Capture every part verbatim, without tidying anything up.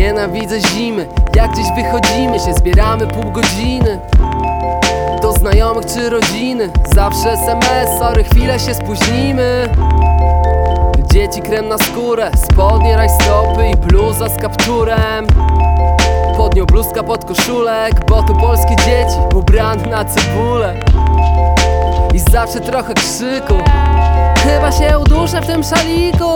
Nienawidzę zimy, jak gdzieś wychodzimy się, zbieramy pół godziny do znajomych czy rodziny. Zawsze es em es, sorry, chwilę się spóźnimy. Dzieci krem na skórę, spodnie rajstopy i bluza z kapturem. Pod nią bluzka pod koszulek, bo to polskie dzieci ubrane na cebulę. I zawsze trochę krzyku, chyba się uduszę w tym szaliku.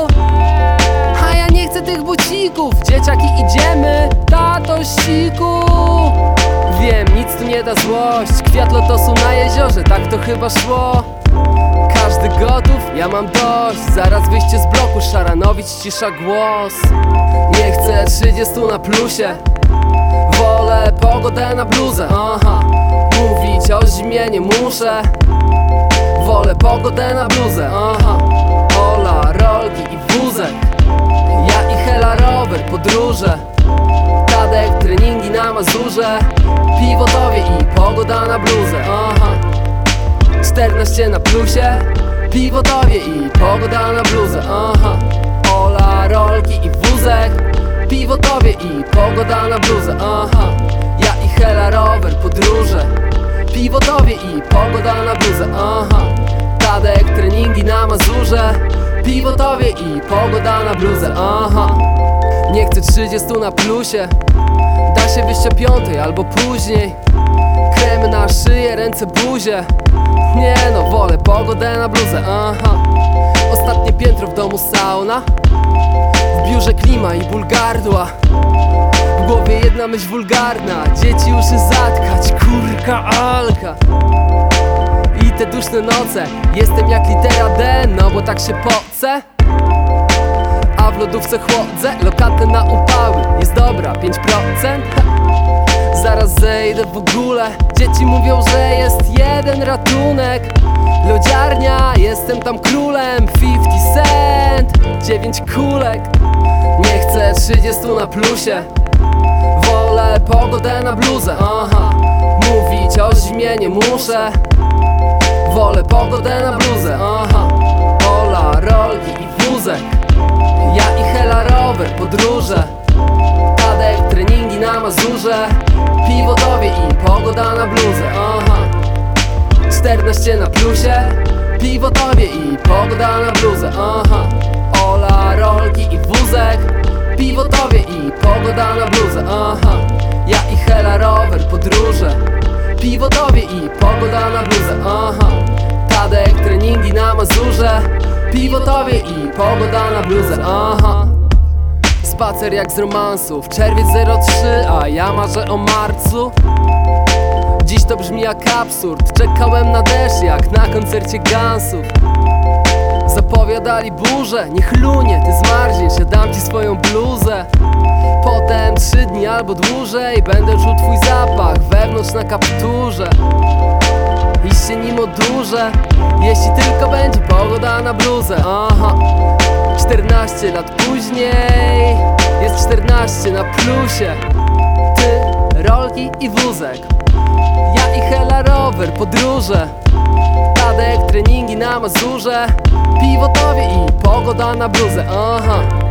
A ja nie chcę tych bucików, dzieciaki idziemy, tato siku. Wiem, nic tu nie da złość, kwiat lotosu na jeziorze, tak to chyba szło. Każdy gotów, ja mam dość, zaraz wyjście z bloku, Szaranowicz cisza głos. Nie chcę trzydziestu na plusie, wolę pogodę na bluzę. Aha, mówić o zimie nie muszę, wolę pogodę na bluzę. Aha, Ola, rolki i wózek, ja i Hela rower, podróże. Tadek, treningi na Mazurze, piwotowie i pogoda na bluzę. Aha, czternaście na plusie, piwotowie i pogoda na bluzę. Aha, Ola, rolki i wózek, piwotowie i pogoda na bluzę. Aha, ja i Hela rower, podróże, piwotowie i pogoda na bluzę. Aha, Tadek, treningi na Mazurze, piwotowie i pogoda na bluzę. Aha, nie chcę trzydziestu na plusie, da się wyjść o piątej albo później. Kremy na szyję, ręce, buzie. Nie no, wolę pogodę na bluzę. Aha, ostatnie piętro, w domu sauna, w biurze klima i ból gardła. W głowie jedna myśl wulgarna, dzieci uszy zatkać, kurka Alka. I te duszne noce, jestem jak litera D, no bo tak się pocę. A w lodówce chłodzę, lokatę na upały, jest dobra, pięć procent. Zaraz zejdę w ogóle, dzieci mówią, że jest jeden ratunek. Lodziarnia, jestem tam królem, pięćdziesiąt cent, dziewięć kulek. Nie chcę trzydziestu na plusie, wolę pogodę na bluzę. Aha, mówić o zimie nie muszę, wolę pogodę na bluzę. Aha, Ola, rolki i wózek, ja i Hela rower, podróże. Tadek, treningi na Mazurze, piwotowie i pogoda na bluzę. Aha, czternaście na plusie, piwotowie i pogoda na bluzę. Aha, Ola, rolki i wózek, piwotowie i pogoda na bluzę. Aha, ja i Hela rower, podróże, piwotowie i pogoda na bluzę. Aha, Tadek, treningi na Mazurze, piwotowie i pogoda na bluzę. Aha, spacer jak z romansów, czerwiec zero trzy, a ja marzę o marcu. Dziś to brzmi jak absurd, czekałem na deszcz jak na koncercie Gunsów. Zapowiadali burzę, niech lunie, ty zmarzniesz, ja dam ci swoją bluzę. Potem trzy dni albo dłużej będę czuł twój zapach wewnątrz na kapturze. I się nim odurzę, jeśli tylko będzie pogoda na bluzę. Aha, czternaście lat później, jest czternaście na plusie. Ty, rolki i wózek, ja i Hela rower, podróże. Tadek, treningi na Mazurze, piwotowie i pogoda na bluzę. Aha.